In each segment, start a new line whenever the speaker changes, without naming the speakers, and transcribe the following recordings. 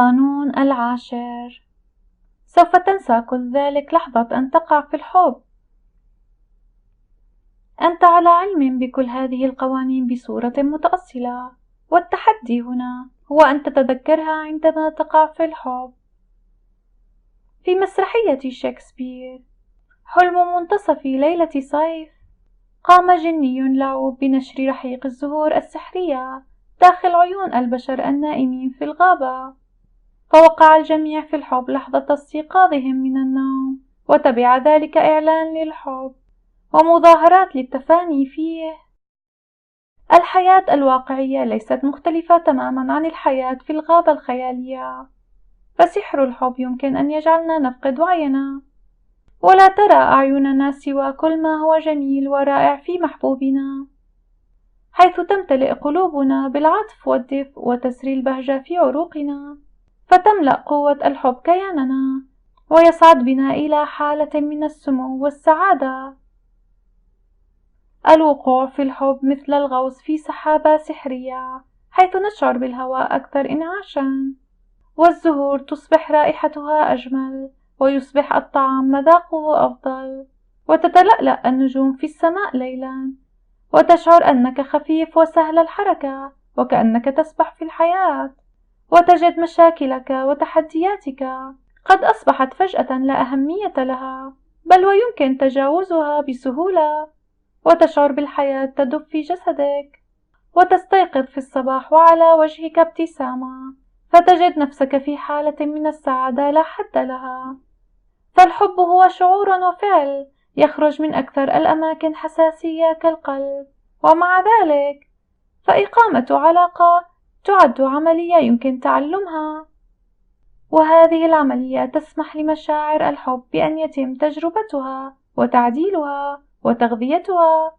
القانون العاشر: سوف تنسى كل ذلك لحظة أن تقع في الحب. أنت على علم بكل هذه القوانين بصورة متأصلة، والتحدي هنا هو أن تتذكرها عندما تقع في الحب. في مسرحية شكسبير حلم منتصف ليلة صيف، قام جني لعوب بنشر رحيق الزهور السحرية داخل عيون البشر النائمين في الغابة، فوقع الجميع في الحب لحظة استيقاظهم من النوم، وتبع ذلك إعلان للحب ومظاهرات للتفاني فيه. الحياة الواقعية ليست مختلفة تماما عن الحياة في الغابة الخيالية، فسحر الحب يمكن أن يجعلنا نفقد وعينا، ولا ترى أعيننا سوى كل ما هو جميل ورائع في محبوبنا، حيث تمتلئ قلوبنا بالعطف والدفء وتسري البهجة في عروقنا، فتملأ قوة الحب كياننا، ويصعد بنا إلى حالة من السمو والسعادة. الوقوع في الحب مثل الغوص في سحابة سحرية، حيث نشعر بالهواء أكثر إنعاشا، والزهور تصبح رائحتها أجمل، ويصبح الطعام مذاقه أفضل، وتتلألأ النجوم في السماء ليلا، وتشعر أنك خفيف وسهل الحركة وكأنك تسبح في الحياة، وتجد مشاكلك وتحدياتك قد أصبحت فجأة لا أهمية لها، بل ويمكن تجاوزها بسهولة، وتشعر بالحياة تدب في جسدك، وتستيقظ في الصباح وعلى وجهك ابتسامة، فتجد نفسك في حالة من السعادة لا حد لها. فالحب هو شعور وفعل يخرج من أكثر الأماكن حساسية كالقلب، ومع ذلك فإقامة علاقة تعد عملية يمكن تعلمها، وهذه العملية تسمح لمشاعر الحب بأن يتم تجربتها وتعديلها وتغذيتها.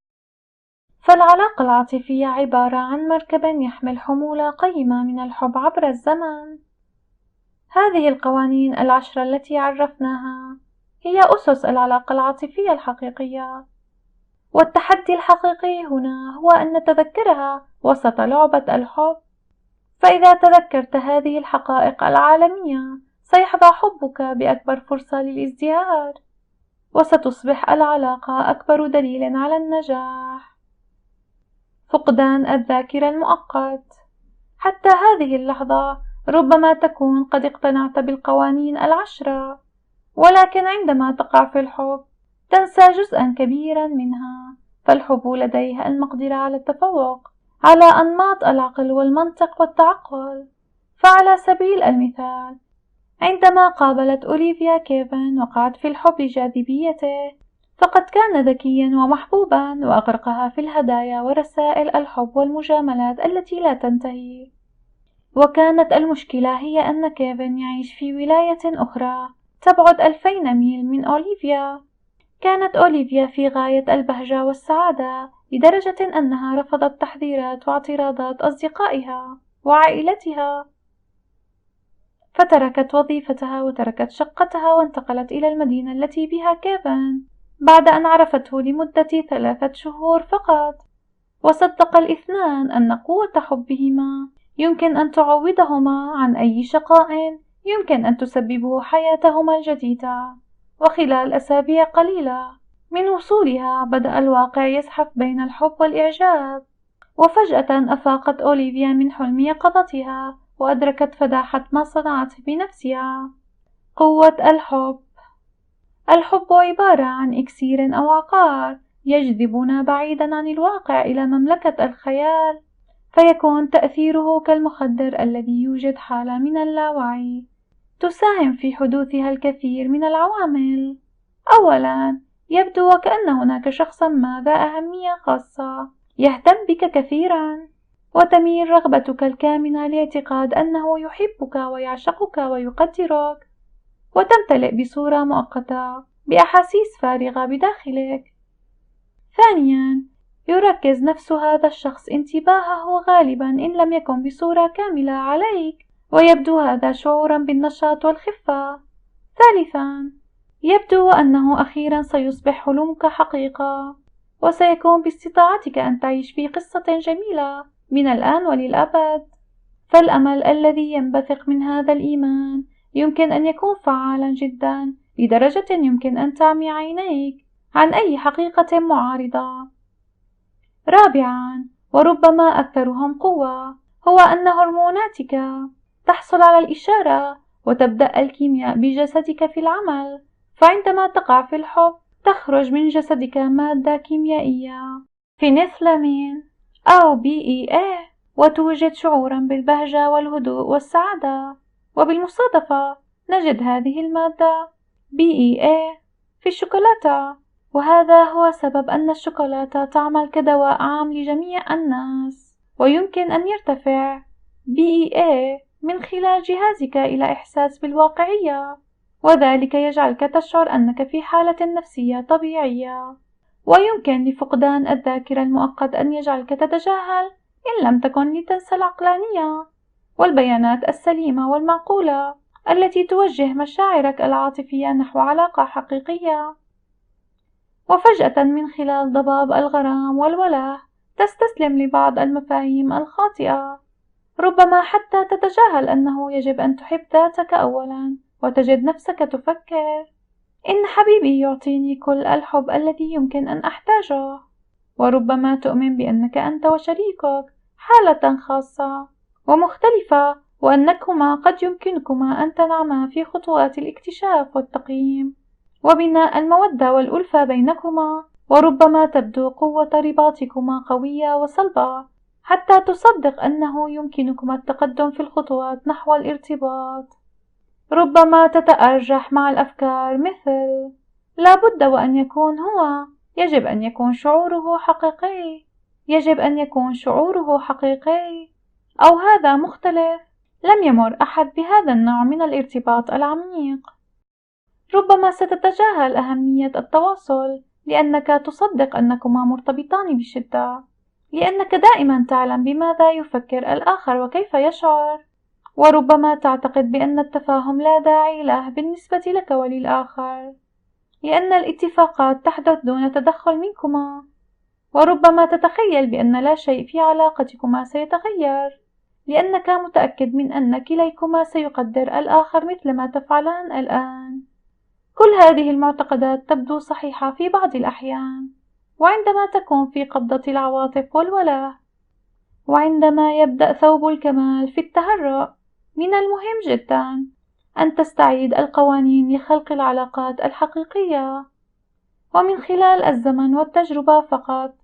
فالعلاقة العاطفية عبارة عن مركب يحمل حمولة قيمة من الحب عبر الزمن. هذه القوانين العشرة التي عرفناها هي أسس العلاقة العاطفية الحقيقية، والتحدي الحقيقي هنا هو أن نتذكرها وسط لعبة الحب. فإذا تذكرت هذه الحقائق العالمية سيحظى حبك بأكبر فرصة للازدهار، وستصبح العلاقة أكبر دليل على النجاح. فقدان الذاكرة المؤقت: حتى هذه اللحظة ربما تكون قد اقتنعت بالقوانين العشرة، ولكن عندما تقع في الحب تنسى جزءا كبيرا منها، فالحب لديه المقدرة على التفوق على أنماط العقل والمنطق والتعقل. فعلى سبيل المثال، عندما قابلت أوليفيا كيفن وقعت في الحب لجاذبيته، فقد كان ذكيا ومحبوبا، وأغرقها في الهدايا ورسائل الحب والمجاملات التي لا تنتهي. وكانت المشكلة هي أن كيفن يعيش في ولاية أخرى تبعد 2000 ميل من أوليفيا. كانت أوليفيا في غاية البهجة والسعادة، لدرجة أنها رفضت تحذيرات واعتراضات أصدقائها وعائلتها، فتركت وظيفتها وتركت شقتها وانتقلت إلى المدينة التي بها كيفن بعد أن عرفته لمدة 3 شهور فقط. وصدق الاثنان أن قوة حبهما يمكن أن تعوضهما عن أي شقاء يمكن أن تسببه حياتهما الجديدة. وخلال أسابيع قليلة من وصولها بدأ الواقع يزحف بين الحب والإعجاب، وفجأة أفاقت أوليفيا من حلم يقظتها وأدركت فداحة ما صنعته بنفسها. قوة الحب: الحب عبارة عن إكسير أو عقار يجذبنا بعيدا عن الواقع إلى مملكة الخيال، فيكون تأثيره كالمخدر الذي يوجد حالة من اللاوعي تساهم في حدوثها الكثير من العوامل. أولا، يبدو وكأن هناك شخصا ما ذا أهمية خاصة يهتم بك كثيرا، وتميل رغبتك الكامنة لاعتقاد أنه يحبك ويعشقك ويقدرك، وتمتلئ بصورة مؤقتة بأحاسيس فارغة بداخلك. ثانيا، يركز نفس هذا الشخص انتباهه غالبا إن لم يكن بصورة كاملة عليك، ويبدو هذا شعورا بالنشاط والخفة. ثالثا، يبدو أنه أخيرا سيصبح حلمك حقيقة، وسيكون باستطاعتك أن تعيش في قصة جميلة من الآن وللأبد. فالأمل الذي ينبثق من هذا الإيمان يمكن أن يكون فعالا جدا لدرجة يمكن أن تعمي عينيك عن أي حقيقة معارضة. رابعا، وربما أكثرهم قوة، هو أن هرموناتك تحصل على الإشارة وتبدأ الكيمياء بجسدك في العمل، فعندما تقع في الحب تخرج من جسدك مادة كيميائية فينيثلامين أو BEA، وتوجد شعورا بالبهجة والهدوء والسعادة. وبالمصادفة نجد هذه المادة BEA في الشوكولاتة، وهذا هو سبب أن الشوكولاتة تعمل كدواء عام لجميع الناس. ويمكن أن يرتفع BEA من خلال جهازك إلى إحساس بالواقعية، وذلك يجعلك تشعر أنك في حالة نفسية طبيعية. ويمكن لفقدان الذاكرة المؤقت أن يجعلك تتجاهل إن لم تكن لتنسى العقلانية والبيانات السليمة والمعقولة التي توجه مشاعرك العاطفية نحو علاقة حقيقية. وفجأة من خلال ضباب الغرام والولاء تستسلم لبعض المفاهيم الخاطئة، ربما حتى تتجاهل أنه يجب أن تحب ذاتك أولا، وتجد نفسك تفكر: إن حبيبي يعطيني كل الحب الذي يمكن أن أحتاجه. وربما تؤمن بأنك أنت وشريكك حالة خاصة ومختلفة، وأنكما قد يمكنكما أن تنعما في خطوات الاكتشاف والتقييم وبناء المودة والألفة بينكما. وربما تبدو قوة رباطكما قوية وصلبة حتى تصدق أنه يمكنكما التقدم في الخطوات نحو الارتباط. ربما تتأرجح مع الأفكار مثل: لا بد وأن يكون هو، يجب أن يكون شعوره حقيقي، يجب أن يكون شعوره حقيقي، أو هذا مختلف، لم يمر أحد بهذا النوع من الارتباط العميق. ربما ستتجاهل أهمية التواصل لأنك تصدق أنكما مرتبطان بشدة، لأنك دائما تعلم بماذا يفكر الآخر وكيف يشعر. وربما تعتقد بأن التفاهم لا داعي له بالنسبة لك وللآخر، لأن الاتفاقات تحدث دون تدخل منكما. وربما تتخيل بأن لا شيء في علاقتكما سيتغير، لأنك متأكد من أن كليكما سيقدر الآخر مثل ما تفعلان الآن. كل هذه المعتقدات تبدو صحيحة في بعض الأحيان، وعندما تكون في قبضة العواطف والولاء، وعندما يبدأ ثوب الكمال في التهرؤ، من المهم جدا أن تستعيد القوانين لخلق العلاقات الحقيقية. ومن خلال الزمن والتجربة فقط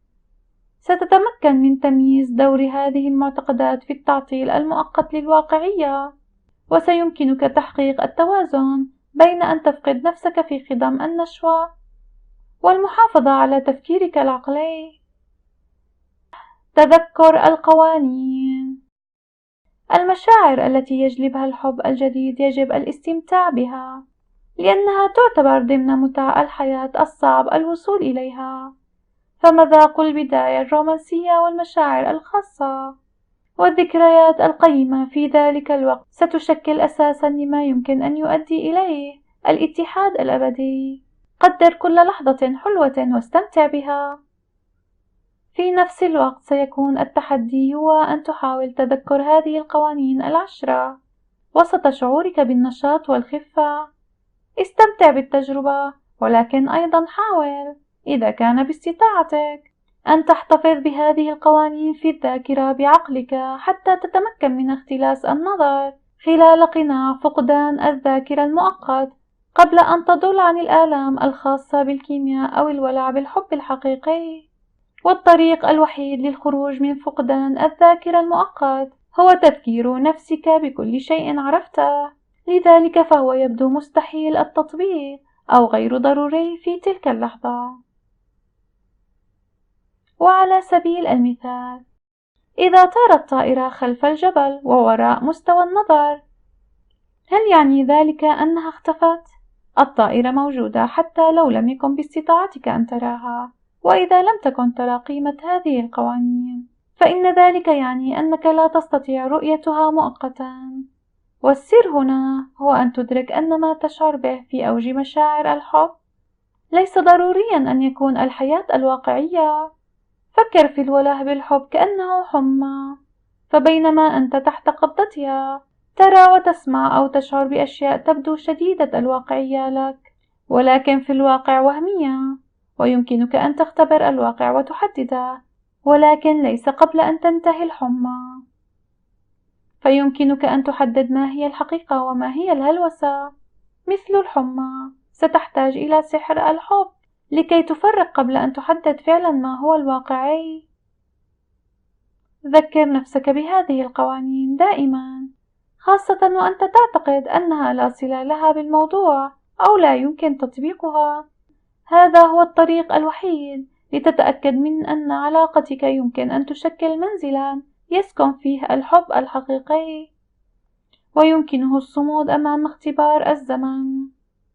ستتمكن من تمييز دور هذه المعتقدات في التعطيل المؤقت للواقعية، وسيمكنك تحقيق التوازن بين أن تفقد نفسك في خضم النشوة والمحافظة على تفكيرك العقلي. تذكر القوانين. المشاعر التي يجلبها الحب الجديد يجب الاستمتاع بها، لأنها تعتبر ضمن متاع الحياة الصعب الوصول إليها. فمذاق البداية الرومانسية والمشاعر الخاصة والذكريات القيمة في ذلك الوقت ستشكل أساسا لما يمكن أن يؤدي إليه الاتحاد الأبدي. قدر كل لحظة حلوة واستمتع بها. في نفس الوقت سيكون التحدي هو أن تحاول تذكر هذه القوانين العشرة وسط شعورك بالنشاط والخفة. استمتع بالتجربة، ولكن أيضا حاول إذا كان باستطاعتك أن تحتفظ بهذه القوانين في الذاكرة بعقلك حتى تتمكن من اختلاس النظر خلال قناع فقدان الذاكرة المؤقت قبل أن تضل عن الآلام الخاصة بالكيمياء أو الولع بالحب الحقيقي. والطريق الوحيد للخروج من فقدان الذاكرة المؤقت هو تذكير نفسك بكل شيء عرفته، لذلك فهو يبدو مستحيل التطبيق أو غير ضروري في تلك اللحظة. وعلى سبيل المثال، إذا طارت طائرة خلف الجبل ووراء مستوى النظر، هل يعني ذلك أنها اختفت؟ الطائرة موجودة حتى لو لم يكن باستطاعتك أن تراها. وإذا لم تكن ترى قيمة هذه القوانين، فإن ذلك يعني أنك لا تستطيع رؤيتها مؤقتا. والسر هنا هو أن تدرك أن ما تشعر به في أوج مشاعر الحب ليس ضروريا أن يكون الحياة الواقعية. فكر في الولاء بالحب كأنه حمى، فبينما أنت تحت قبضتها ترى وتسمع أو تشعر بأشياء تبدو شديدة الواقعية لك، ولكن في الواقع وهمية، ويمكنك أن تختبر الواقع وتحدده، ولكن ليس قبل أن تنتهي الحمى. فيمكنك أن تحدد ما هي الحقيقة وما هي الهلوسة. مثل الحمى، ستحتاج إلى سحر الحب لكي تفرق قبل أن تحدد فعلا ما هو الواقعي. ذكر نفسك بهذه القوانين دائما، خاصة وأنت تعتقد أنها لا صلة لها بالموضوع أو لا يمكن تطبيقها. هذا هو الطريق الوحيد لتتأكد من أن علاقتك يمكن أن تشكل منزلا يسكن فيه الحب الحقيقي، ويمكنه الصمود أمام اختبار الزمن.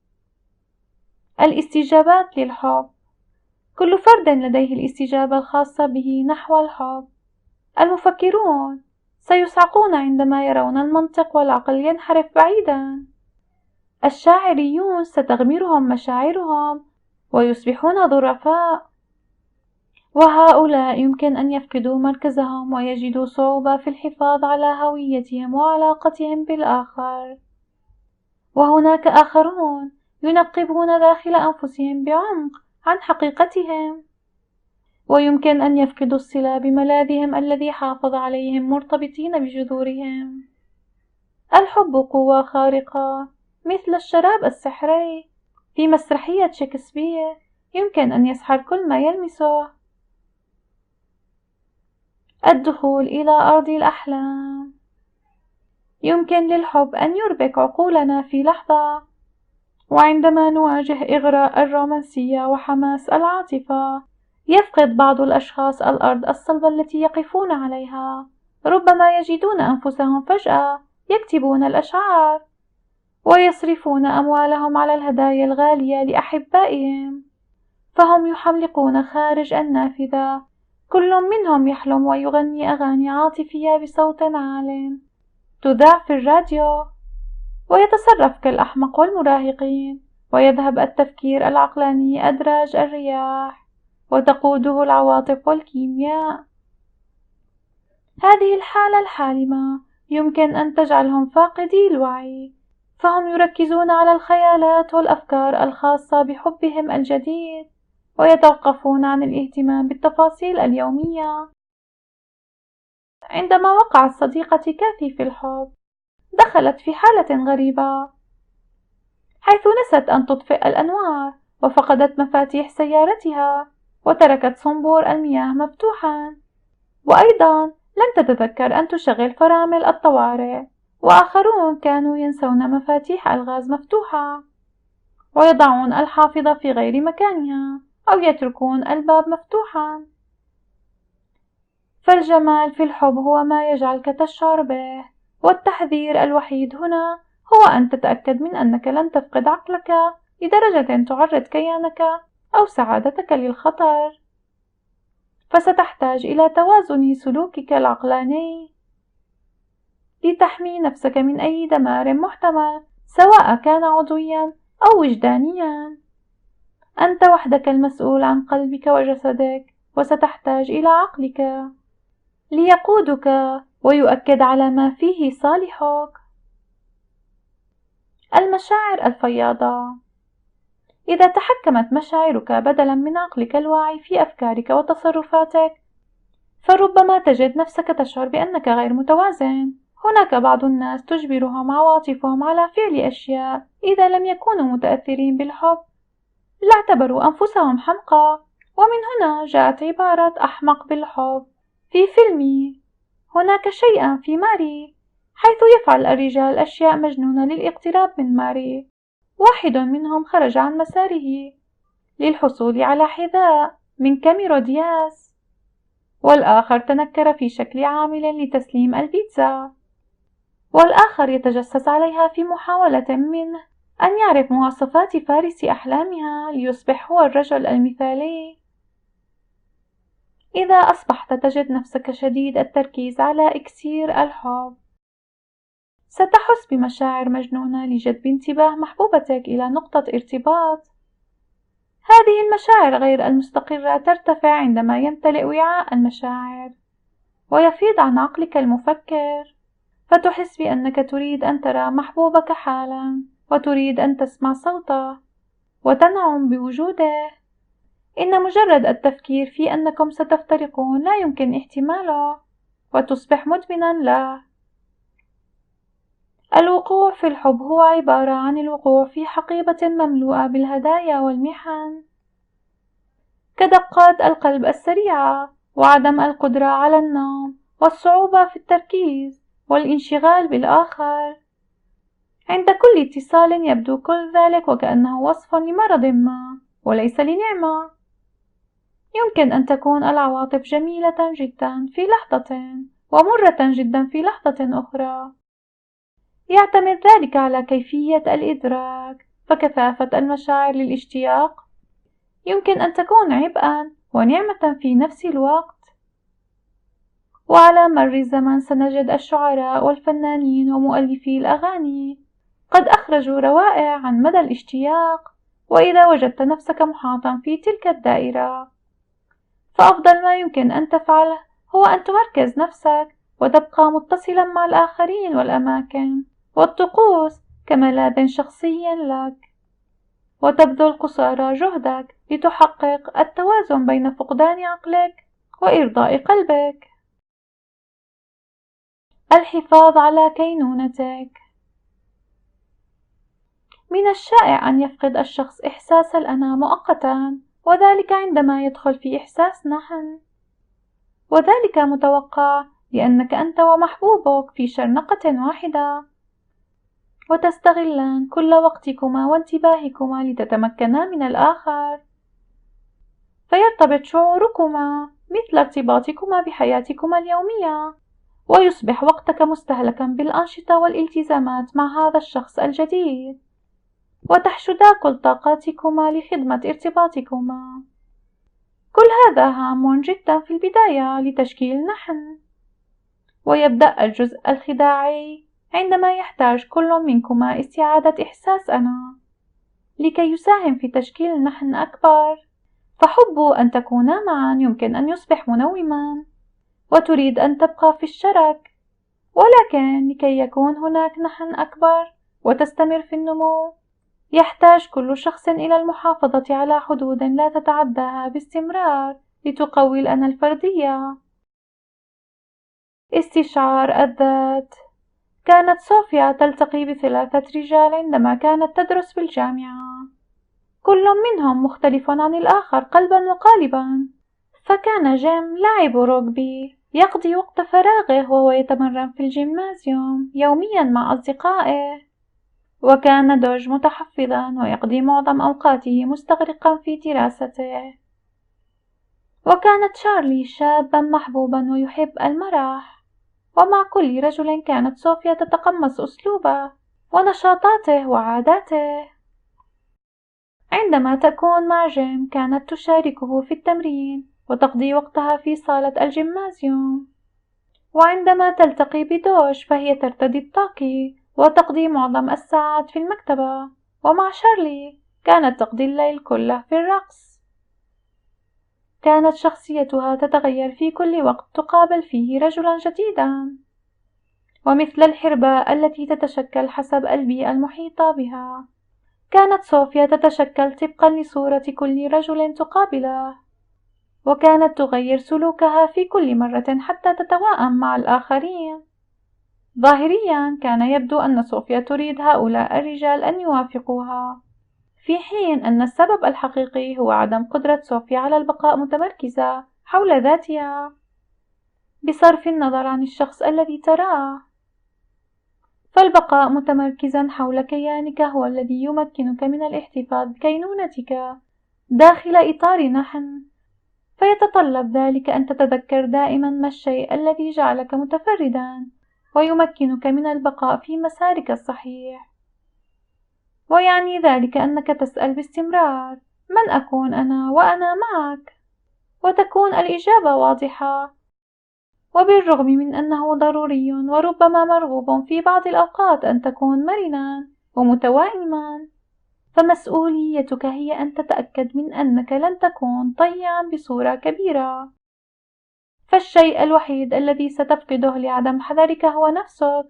الاستجابات للحب. كل فرد لديه الاستجابة الخاصة به نحو الحب. المفكرون سيصعقون عندما يرون المنطق والعقل ينحرف بعيدا. الشاعريون ستغمرهم مشاعرهم ويصبحون ظرفاء، وهؤلاء يمكن أن يفقدوا مركزهم ويجدوا صعوبة في الحفاظ على هويتهم وعلاقتهم بالآخر. وهناك آخرون ينقبون داخل أنفسهم بعمق عن حقيقتهم، ويمكن أن يفقدوا الصلة بملاذهم الذي حافظ عليهم مرتبطين بجذورهم. الحب قوة خارقة مثل الشراب السحري في مسرحية شكسبير، يمكن أن يسحر كل ما يلمسه. الدخول إلى أرض الأحلام. يمكن للحب أن يربك عقولنا في لحظة، وعندما نواجه إغراء الرومانسية وحماس العاطفة يفقد بعض الأشخاص الأرض الصلبة التي يقفون عليها. ربما يجدون أنفسهم فجأة يكتبون الأشعار ويصرفون أموالهم على الهدايا الغالية لأحبائهم، فهم يحلقون خارج النافذة، كل منهم يحلم ويغني أغاني عاطفية بصوت عال تذاع في الراديو، ويتصرف كالأحمق والمراهقين، ويذهب التفكير العقلاني أدراج الرياح، وتقوده العواطف والكيمياء. هذه الحالة الحالمة يمكن أن تجعلهم فاقدي الوعي، فهم يركزون على الخيالات والأفكار الخاصة بحبهم الجديد، ويتوقفون عن الاهتمام بالتفاصيل اليومية. عندما وقعت صديقتي كاثي في الحب، دخلت في حالة غريبة، حيث نست أن تطفئ الأنوار، وفقدت مفاتيح سيارتها، وتركت صنبور المياه مفتوحا، وأيضا لم تتذكر أن تشغل فرامل الطوارئ. وآخرون كانوا ينسون مفاتيح الغاز مفتوحة، ويضعون الحافظة في غير مكانها، أو يتركون الباب مفتوحا. فالجمال في الحب هو ما يجعلك تشعر به، والتحذير الوحيد هنا هو أن تتأكد من أنك لن تفقد عقلك لدرجة تعرض كيانك أو سعادتك للخطر. فستحتاج إلى توازن سلوكك العقلاني لتحمي نفسك من أي دمار محتمل، سواء كان عضويا أو وجدانيا. أنت وحدك المسؤول عن قلبك وجسدك، وستحتاج إلى عقلك ليقودك ويؤكد على ما فيه صالحك. المشاعر الفياضة. إذا تحكمت مشاعرك بدلا من عقلك الواعي في أفكارك وتصرفاتك، فربما تجد نفسك تشعر بأنك غير متوازن. هناك بعض الناس تجبرهم عواطفهم على فعل أشياء إذا لم يكونوا متأثرين بالحب لاعتبروا أنفسهم حمقى، ومن هنا جاءت عبارة أحمق بالحب. في فيلمي هناك شيئا في ماري، حيث يفعل الرجال أشياء مجنونة للاقتراب من ماري. واحد منهم خرج عن مساره للحصول على حذاء من كاميرون دياز، والآخر تنكر في شكل عامل لتسليم البيتزا، والآخر يتجسس عليها في محاولة منه أن يعرف مواصفات فارس أحلامها ليصبح هو الرجل المثالي. إذا أصبحت تجد نفسك شديد التركيز على إكسير الحب، ستحس بمشاعر مجنونة لجذب انتباه محبوبتك إلى نقطة ارتباط. هذه المشاعر غير المستقرة ترتفع عندما يمتلئ وعاء المشاعر، ويفيض عن عقلك المفكر، فتحس بأنك تريد أن ترى محبوبك حالا، وتريد أن تسمع صوته وتنعم بوجوده. إن مجرد التفكير في أنكم ستفترقون لا يمكن احتماله، وتصبح مدمنا له. الوقوع في الحب هو عبارة عن الوقوع في حقيبة مملوءة بالهدايا والمحن، كدقات القلب السريعة، وعدم القدرة على النوم، والصعوبة في التركيز، والانشغال بالآخر. عند كل اتصال يبدو كل ذلك وكأنه وصف لمرض ما، وليس لنعمة. يمكن أن تكون العواطف جميلة جدا في لحظة، ومرة جدا في لحظة أخرى. يعتمد ذلك على كيفية الإدراك، فكثافة المشاعر للاشتياق يمكن أن تكون عبئا ونعمة في نفس الوقت. وعلى مر الزمن سنجد الشعراء والفنانين ومؤلفي الأغاني قد أخرجوا روائع عن مدى الاشتياق. وإذا وجدت نفسك محاطا في تلك الدائرة، فأفضل ما يمكن أن تفعله هو أن تركز نفسك وتبقى متصلا مع الآخرين والأماكن والطقوس كملاذ شخصي لك، وتبذل قصارى جهدك لتحقق التوازن بين فقدان عقلك وإرضاء قلبك. الحفاظ على كينونتك. من الشائع أن يفقد الشخص إحساس الأنا مؤقتا، وذلك عندما يدخل في إحساس نحن، وذلك متوقع لأنك أنت ومحبوبك في شرنقة واحدة، وتستغلان كل وقتكما وانتباهكما لتتمكنا من الآخر، فيرتبط شعوركما مثل ارتباطكما بحياتكما اليومية، ويصبح وقتك مستهلكا بالأنشطة والالتزامات مع هذا الشخص الجديد، وتحشدا كل طاقاتكما لخدمة ارتباطكما. كل هذا هام جدا في البداية لتشكيل نحن، ويبدأ الجزء الخداعي عندما يحتاج كل منكما استعادة إحساس أنا لكي يساهم في تشكيل نحن أكبر. فحب أن تكونا معا يمكن أن يصبح منوما، وتريد أن تبقى في الشرك، ولكن لكي يكون هناك نحن أكبر وتستمر في النمو، يحتاج كل شخص إلى المحافظة على حدود لا تتعداها باستمرار لتقوي الأنا الفردية. استشعار الذات. كانت صوفيا تلتقي بثلاثة رجال عندما كانت تدرس في الجامعة، كل منهم مختلف عن الآخر قلبا وقالبا. فكان جيم لاعب روغبي يقضي وقت فراغه وهو يتمرن في الجيمنازيوم يوميا مع أصدقائه، وكان دوج متحفظا ويقضي معظم أوقاته مستغرقا في دراسته. وكانت شارلي شابا محبوبا ويحب المرح، ومع كل رجل كانت صوفيا تتقمص أسلوبه ونشاطاته وعاداته. عندما تكون مع جيم كانت تشاركه في التمرين وتقضي وقتها في صالة الجيمنازيوم، وعندما تلتقي بدوش فهي ترتدي الطاقي وتقضي معظم الساعات في المكتبة، ومع شارلي كانت تقضي الليل كله في الرقص. كانت شخصيتها تتغير في كل وقت تقابل فيه رجلا جديدا، ومثل الحربة التي تتشكل حسب البيئة المحيطة بها، كانت صوفيا تتشكل طبقا لصورة كل رجل تقابله، وكانت تغير سلوكها في كل مرة حتى تتواءم مع الآخرين. ظاهريا كان يبدو أن صوفيا تريد هؤلاء الرجال أن يوافقوها، في حين أن السبب الحقيقي هو عدم قدرة صوفيا على البقاء متمركزة حول ذاتها بصرف النظر عن الشخص الذي تراه. فالبقاء متمركزا حول كيانك هو الذي يمكنك من الاحتفاظ بكينونتك داخل إطار نحن، فيتطلب ذلك أن تتذكر دائما ما الشيء الذي جعلك متفردا ويمكنك من البقاء في مسارك الصحيح. ويعني ذلك أنك تسأل باستمرار: من أكون أنا وأنا معك؟ وتكون الإجابة واضحة. وبالرغم من أنه ضروري وربما مرغوب في بعض الأوقات أن تكون مرنا ومتوائما، فمسؤوليتك هي أن تتأكد من أنك لن تكون طيعا بصورة كبيرة. فالشيء الوحيد الذي ستفقده لعدم حذرك هو نفسك.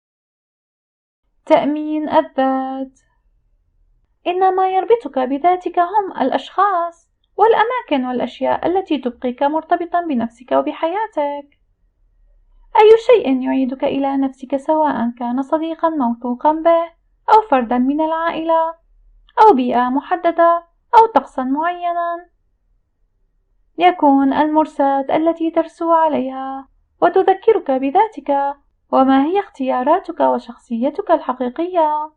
تأمين الذات. إن ما يربطك بذاتك هم الأشخاص والأماكن والأشياء التي تبقيك مرتبطا بنفسك وبحياتك. أي شيء يعيدك إلى نفسك، سواء كان صديقا موثوقا به أو فردا من العائلة أو بيئة محددة أو طقسا معينا، يكون المرساة التي ترسو عليها وتذكرك بذاتك وما هي اختياراتك وشخصيتك الحقيقية.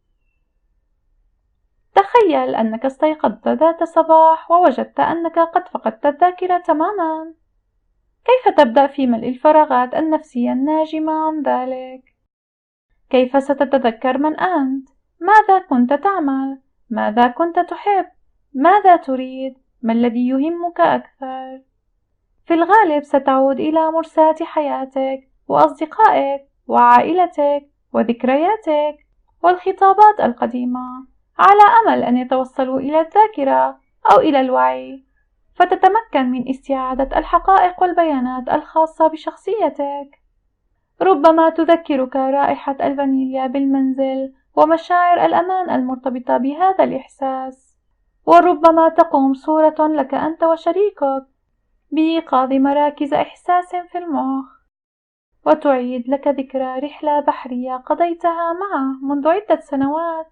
تخيل أنك استيقظت ذات صباح ووجدت أنك قد فقدت الذاكرة تماما. كيف تبدأ في ملء الفراغات النفسية الناجمة عن ذلك؟ كيف ستتذكر من أنت؟ ماذا كنت تعمل؟ ماذا كنت تحب؟ ماذا تريد؟ ما الذي يهمك أكثر؟ في الغالب ستعود إلى مرساة حياتك وأصدقائك وعائلتك وذكرياتك والخطابات القديمة، على أمل أن يتوصلوا إلى الذاكرة أو إلى الوعي، فتتمكن من استعادة الحقائق والبيانات الخاصة بشخصيتك. ربما تذكرك رائحة الفانيليا بالمنزل ومشاعر الأمان المرتبطة بهذا الإحساس، وربما تقوم صورة لك أنت وشريكك بإيقاظ مراكز إحساس في المخ، وتعيد لك ذكرى رحلة بحرية قضيتها معه منذ عدة سنوات،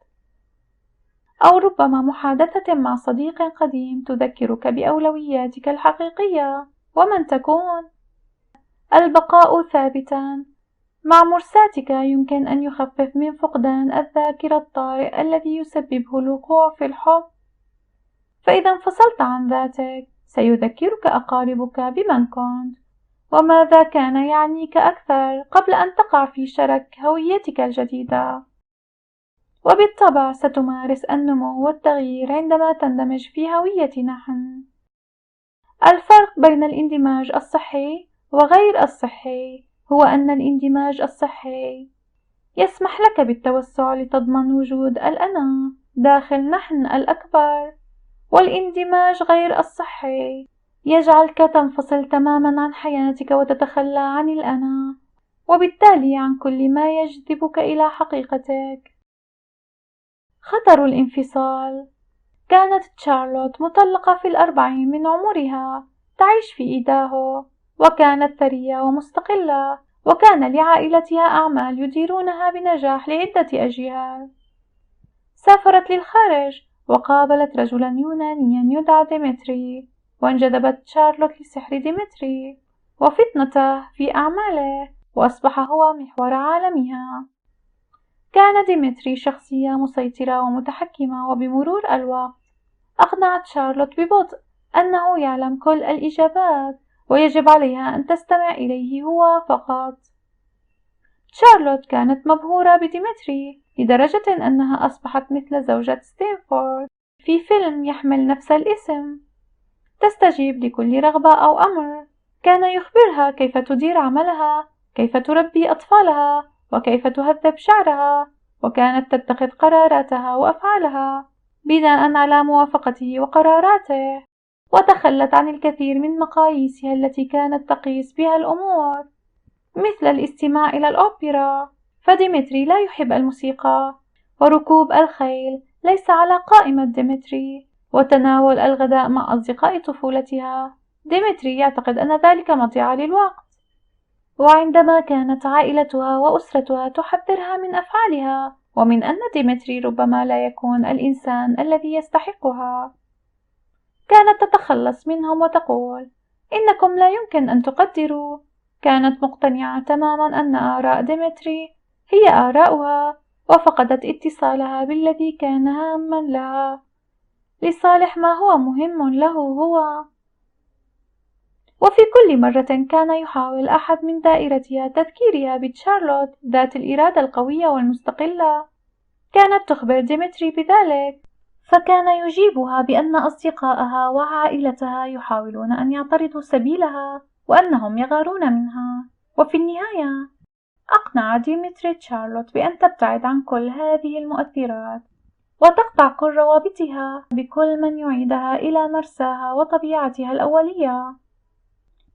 أو ربما محادثة مع صديق قديم تذكرك بأولوياتك الحقيقية ومن تكون. البقاء ثابتا. مع مرساتك يمكن أن يخفف من فقدان الذاكرة الطارئ الذي يسببه الوقوع في الحب، فإذا انفصلت عن ذاتك سيذكرك أقاربك بمن كنت وماذا كان يعنيك أكثر قبل أن تقع في شرك هويتك الجديدة. وبالطبع ستمارس النمو والتغيير عندما تندمج في هوية نحن. الفرق بين الاندماج الصحي وغير الصحي هو أن الاندماج الصحي يسمح لك بالتوسع لتضمن وجود الأنا داخل نحن الأكبر، والاندماج غير الصحي يجعلك تنفصل تماما عن حياتك وتتخلى عن الأنا، وبالتالي عن كل ما يجذبك إلى حقيقتك. خطر الانفصال. كانت تشارلوت مطلقة في 40 من عمرها، تعيش في إيداهو، وكانت ثرية ومستقلة، وكان لعائلتها أعمال يديرونها بنجاح لعدة أجيال. سافرت للخارج وقابلت رجلا يونانيا يدعى ديمتري، وانجذبت شارلوت لسحر ديمتري وفطنته في أعماله، وأصبح هو محور عالمها. كان ديمتري شخصية مسيطرة ومتحكمة، وبمرور الوقت أقنعت شارلوت ببطء أنه يعلم كل الإجابات ويجب عليها أن تستمع إليه هو فقط. شارلوت كانت مبهورة بديمتري لدرجة أنها أصبحت مثل زوجة ستينفورد في فيلم يحمل نفس الاسم، تستجيب لكل رغبة أو أمر. كان يخبرها كيف تدير عملها، كيف تربي أطفالها، وكيف تهذب شعرها، وكانت تتخذ قراراتها وأفعالها بناء على موافقته وقراراته، وتخلت عن الكثير من مقاييسها التي كانت تقيس بها الأمور، مثل الاستماع إلى الأوبرا، فديمتري لا يحب الموسيقى، وركوب الخيل ليس على قائمة ديمتري، وتناول الغداء مع أصدقاء طفولتها. ديمتري يعتقد أن ذلك مضيعة للوقت. وعندما كانت عائلتها وأسرتها تحذرها من أفعالها ومن أن ديمتري ربما لا يكون الإنسان الذي يستحقها، كانت تتخلص منهم وتقول: إنكم لا يمكن أن تقدروا. كانت مقتنعة تماما أن آراء ديمتري هي آراؤها، وفقدت اتصالها بالذي كان هاما لها لصالح ما هو مهم له هو. وفي كل مرة كان يحاول أحد من دائرتها تذكيرها بتشارلوت ذات الإرادة القوية والمستقلة، كانت تخبر ديمتري بذلك، فكان يجيبها بأن أصدقائها وعائلتها يحاولون أن يعترضوا سبيلها وأنهم يغارون منها. وفي النهاية أقنع ديمتري تشارلوت بأن تبتعد عن كل هذه المؤثرات وتقطع كل روابطها بكل من يعيدها إلى مرساها وطبيعتها الأولية.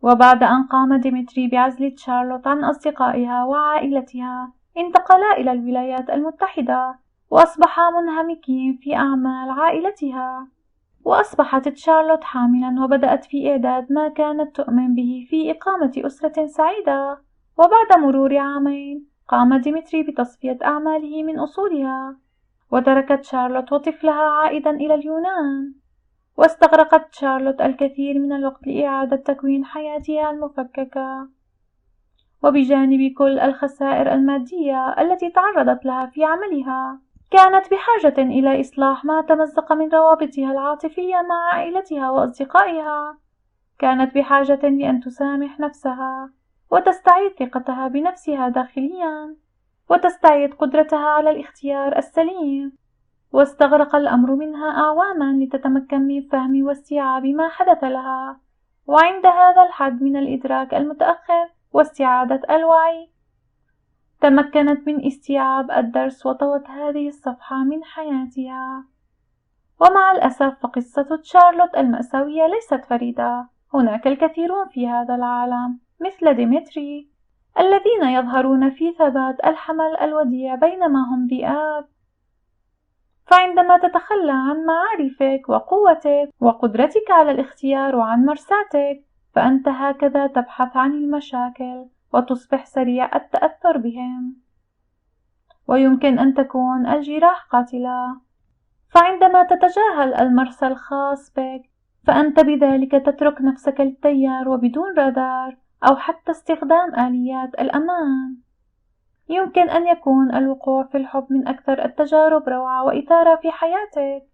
وبعد أن قام ديمتري بعزل شارلوت عن أصدقائها وعائلتها، انتقلا إلى الولايات المتحدة وأصبحا منهمكين في أعمال عائلتها. وأصبحت شارلوت حاملا وبدأت في إعداد ما كانت تؤمن به في إقامة أسرة سعيدة. وبعد مرور عامين قام ديمتري بتصفية أعماله من أصولها، وتركت شارلوت وطفلها عائدا إلى اليونان. واستغرقت شارلوت الكثير من الوقت لإعادة تكوين حياتها المفككة، وبجانب كل الخسائر المادية التي تعرضت لها في عملها، كانت بحاجة إلى إصلاح ما تمزق من روابطها العاطفية مع عائلتها وأصدقائها. كانت بحاجة لأن تسامح نفسها وتستعيد ثقتها بنفسها داخليا، وتستعيد قدرتها على الاختيار السليم. واستغرق الأمر منها أعواما لتتمكن من فهم واستيعاب ما حدث لها، وعند هذا الحد من الإدراك المتأخر واستعادة الوعي، تمكنت من استيعاب الدرس وطوت هذه الصفحة من حياتها. ومع الأسف فقصة شارلوت المأساوية ليست فريدة. هناك الكثيرون في هذا العالم مثل ديمتري الذين يظهرون في ثبات الحمل الوديع بينما هم ذئاب. فعندما تتخلى عن معارفك وقوتك وقدرتك على الاختيار وعن مرساتك، فأنت هكذا تبحث عن المشاكل وتصبح سريع التأثر بهم، ويمكن أن تكون الجراح قاتلة. فعندما تتجاهل المرسى الخاص بك، فأنت بذلك تترك نفسك للتيار وبدون رادار أو حتى استخدام آليات الأمان. يمكن أن يكون الوقوع في الحب من أكثر التجارب روعة وإثارة في حياتك،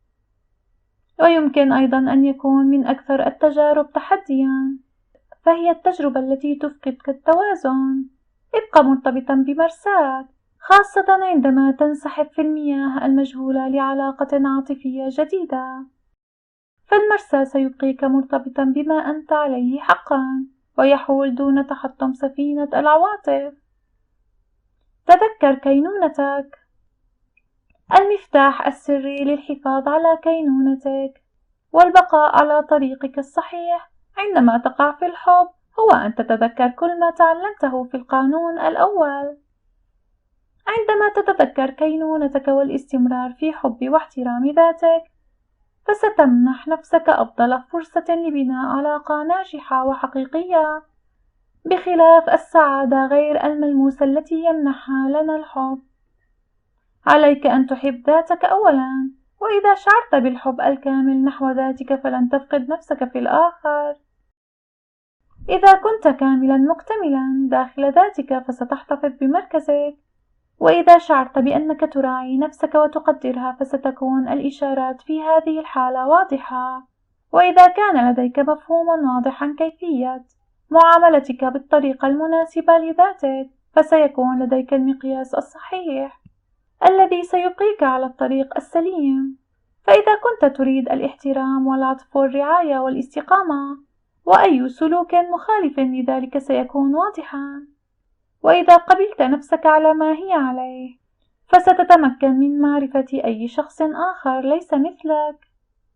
ويمكن أيضا أن يكون من أكثر التجارب تحديا، فهي التجربة التي تفقدك التوازن. ابقى مرتبطا بمرساك، خاصة عندما تنسحب في المياه المجهولة لعلاقة عاطفية جديدة، فالمرسى سيبقيك مرتبطا بما أنت عليه حقا، ويحول دون تحطم سفينة العواطف. تذكر كينونتك. المفتاح السري للحفاظ على كينونتك والبقاء على طريقك الصحيح عندما تقع في الحب هو أن تتذكر كل ما تعلمته في القانون الأول. عندما تتذكر كينونتك والاستمرار في حب واحترام ذاتك، فستمنح نفسك أفضل فرصة لبناء علاقة ناجحة وحقيقية، بخلاف السعادة غير الملموسة التي يمنحها لنا الحب. عليك أن تحب ذاتك أولا، وإذا شعرت بالحب الكامل نحو ذاتك فلن تفقد نفسك في الآخر. إذا كنت كاملا مكتملا داخل ذاتك فستحتفظ بمركزك، وإذا شعرت بأنك تراعي نفسك وتقدرها فستكون الإشارات في هذه الحالة واضحة. وإذا كان لديك مفهوم واضح عن كيفية معاملتك بالطريقة المناسبة لذاتك، فسيكون لديك المقياس الصحيح الذي سيبقيك على الطريق السليم. فإذا كنت تريد الاحترام والعطف والرعاية والاستقامة، وأي سلوك مخالف لذلك سيكون واضحا. وإذا قبلت نفسك على ما هي عليه، فستتمكن من معرفة أي شخص آخر ليس مثلك.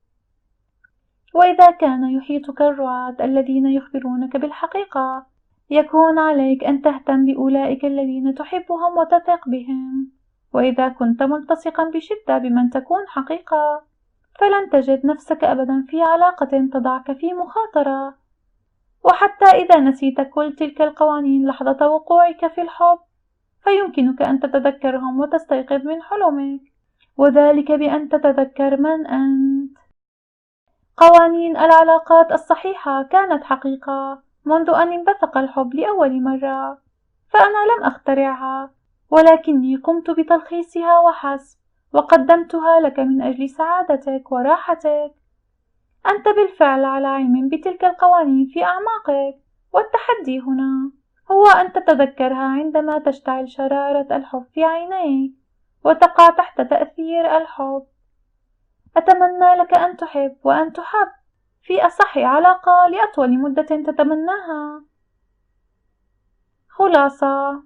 وإذا كان يحيطك الرعاة الذين يخبرونك بالحقيقة، يكون عليك أن تهتم بأولئك الذين تحبهم وتثق بهم. وإذا كنت ملتصقا بشدة بمن تكون حقيقة، فلن تجد نفسك أبدا في علاقة تضعك في مخاطرة. وحتى إذا نسيت كل تلك القوانين لحظة وقوعك في الحب، فيمكنك أن تتذكرهم وتستيقظ من حلمك، وذلك بأن تتذكر من أنت. قوانين العلاقات الصحيحة كانت حقيقة منذ أن انبثق الحب لأول مرة، فأنا لم أخترعها، ولكني قمت بتلخيصها وحسب، وقدمتها لك من أجل سعادتك وراحتك. أنت بالفعل على علم بتلك القوانين في أعماقك، والتحدي هنا هو أن تتذكرها عندما تشتعل شرارة الحب في عينيك وتقع تحت تأثير الحب. أتمنى لك أن تحب وأن تحب في أصح علاقة لأطول مدة تتمناها. خلاصة: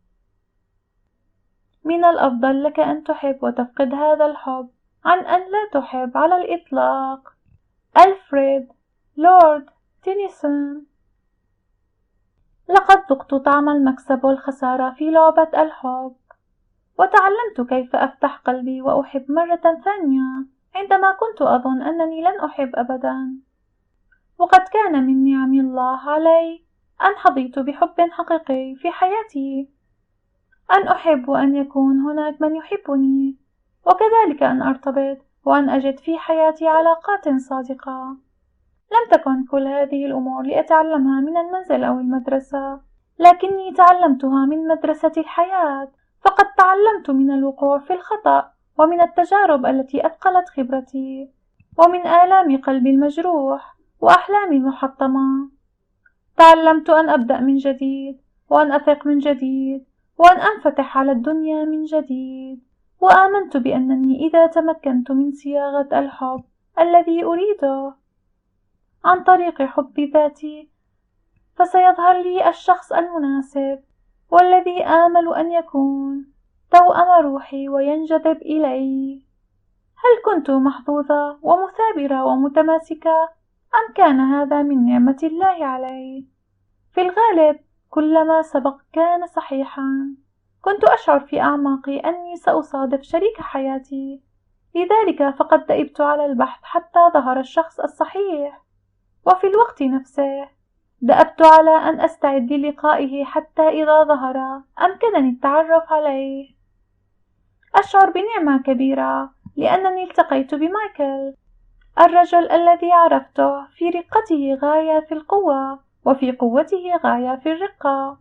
من الأفضل لك أن تحب وتفقد هذا الحب عن أن لا تحب على الإطلاق. ألفريد لورد تينيسون. لقد ذقت طعم المكسب والخسارة في لعبة الحب، وتعلمت كيف أفتح قلبي وأحب مرة ثانية عندما كنت أظن أنني لن أحب أبدا. وقد كان من نعم الله علي أن حظيت بحب حقيقي في حياتي، أن أحب وأن يكون هناك من يحبني، وكذلك أن أرتبط وأن أجد في حياتي علاقات صادقة. لم تكن كل هذه الأمور لأتعلمها من المنزل أو المدرسة، لكني تعلمتها من مدرسة الحياة، فقد تعلمت من الوقوع في الخطأ ومن التجارب التي أثقلت خبرتي ومن آلام قلبي المجروح وأحلامي المحطمة. تعلمت أن أبدأ من جديد وأن أثق من جديد وأن أنفتح على الدنيا من جديد، وآمنت بأنني إذا تمكنت من صياغة الحب الذي أريده عن طريق حب ذاتي فسيظهر لي الشخص المناسب والذي آمل أن يكون توأم روحي وينجذب إلي. هل كنت محظوظة ومثابرة ومتماسكة أم كان هذا من نعمة الله علي؟ في الغالب كل ما سبق كان صحيحا. كنت أشعر في أعماقي أني سأصادف شريك حياتي، لذلك فقد دأبت على البحث حتى ظهر الشخص الصحيح، وفي الوقت نفسه دأبت على أن أستعد للقائه حتى إذا ظهر أمكنني التعرف عليه. أشعر بنعمة كبيرة لأنني التقيت بمايكل، الرجل الذي عرفته في رقته غاية في القوة وفي قوته غاية في الرقة،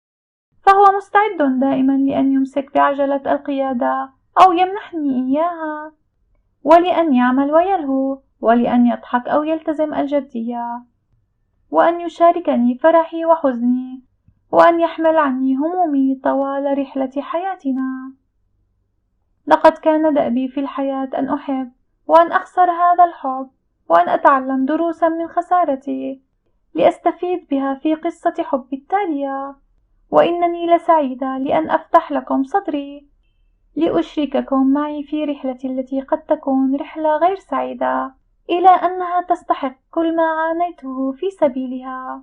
فهو مستعد دائما لأن يمسك بعجلة القيادة أو يمنحني إياها، ولأن يعمل ويلهو، ولأن يضحك أو يلتزم الجدية، وأن يشاركني فرحي وحزني، وأن يحمل عني همومي طوال رحلة حياتنا. لقد كان دأبي في الحياة أن أحب وأن أخسر هذا الحب، وأن أتعلم دروسا من خسارتي لأستفيد بها في قصة حبي التالية. وإنني لسعيدة لأن أفتح لكم صدري لأشرككم معي في رحلتي التي قد تكون رحلة غير سعيدة، إلى أنها تستحق كل ما عانيته في سبيلها.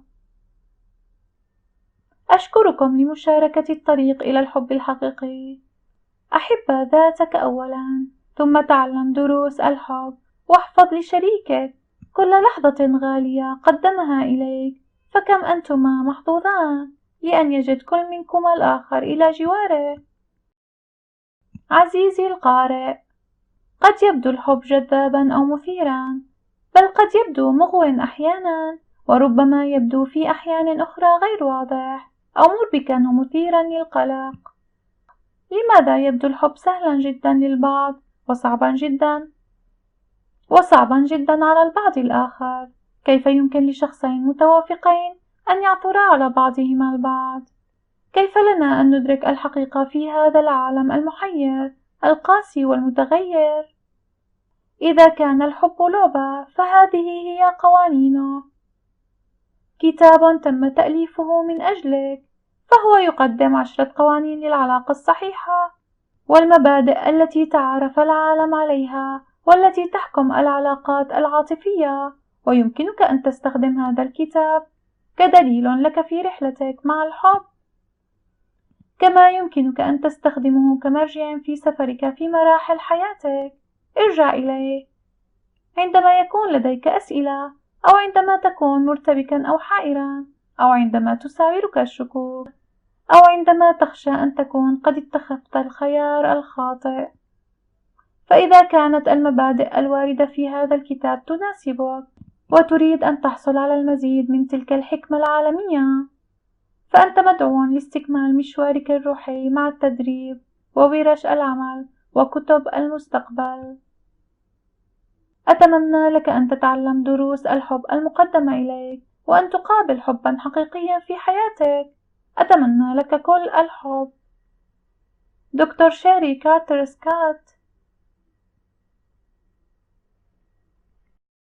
أشكركم لمشاركة الطريق إلى الحب الحقيقي. أحب ذاتك أولا، ثم تعلم دروس الحب، واحفظ لشريكك كل لحظة غالية قدمها إليك، فكم أنتما محظوظان لأن يجد كل منكما الآخر إلى جواره. عزيزي القارئ، قد يبدو الحب جذابا أو مثيرا، بل قد يبدو مغوٍ أحيانا، وربما يبدو في أحيان أخرى غير واضح أو مربكا ومثيرا للقلق. لماذا يبدو الحب سهلا جدا للبعض وصعبا جدا على البعض الآخر؟ كيف يمكن لشخصين متوافقين أن يعثرا على بعضهما البعض؟ كيف لنا أن ندرك الحقيقة في هذا العالم المحير القاسي والمتغير؟ إذا كان الحب لعبة فهذه هي قوانينه، كتاب تم تأليفه من أجلك، فهو يقدم 10 قوانين للعلاقة الصحيحة والمبادئ التي تعارف العالم عليها والتي تحكم العلاقات العاطفية، ويمكنك أن تستخدم هذا الكتاب كدليل لك في رحلتك مع الحب، كما يمكنك أن تستخدمه كمرجع في سفرك في مراحل حياتك. ارجع إليه عندما يكون لديك أسئلة، أو عندما تكون مرتبكا أو حائرا، أو عندما تساورك الشكوك، أو عندما تخشى أن تكون قد اتخذت الخيار الخاطئ. فإذا كانت المبادئ الواردة في هذا الكتاب تناسبك وتريد أن تحصل على المزيد من تلك الحكمة العالمية، فأنت مدعو لاستكمال مشوارك الروحي مع التدريب وورش العمل وكتب المستقبل. أتمنى لك أن تتعلم دروس الحب المقدمة إليك، وأن تقابل حبا حقيقيا في حياتك. أتمنى لك كل الحب. دكتور شيري كارتر سكوت.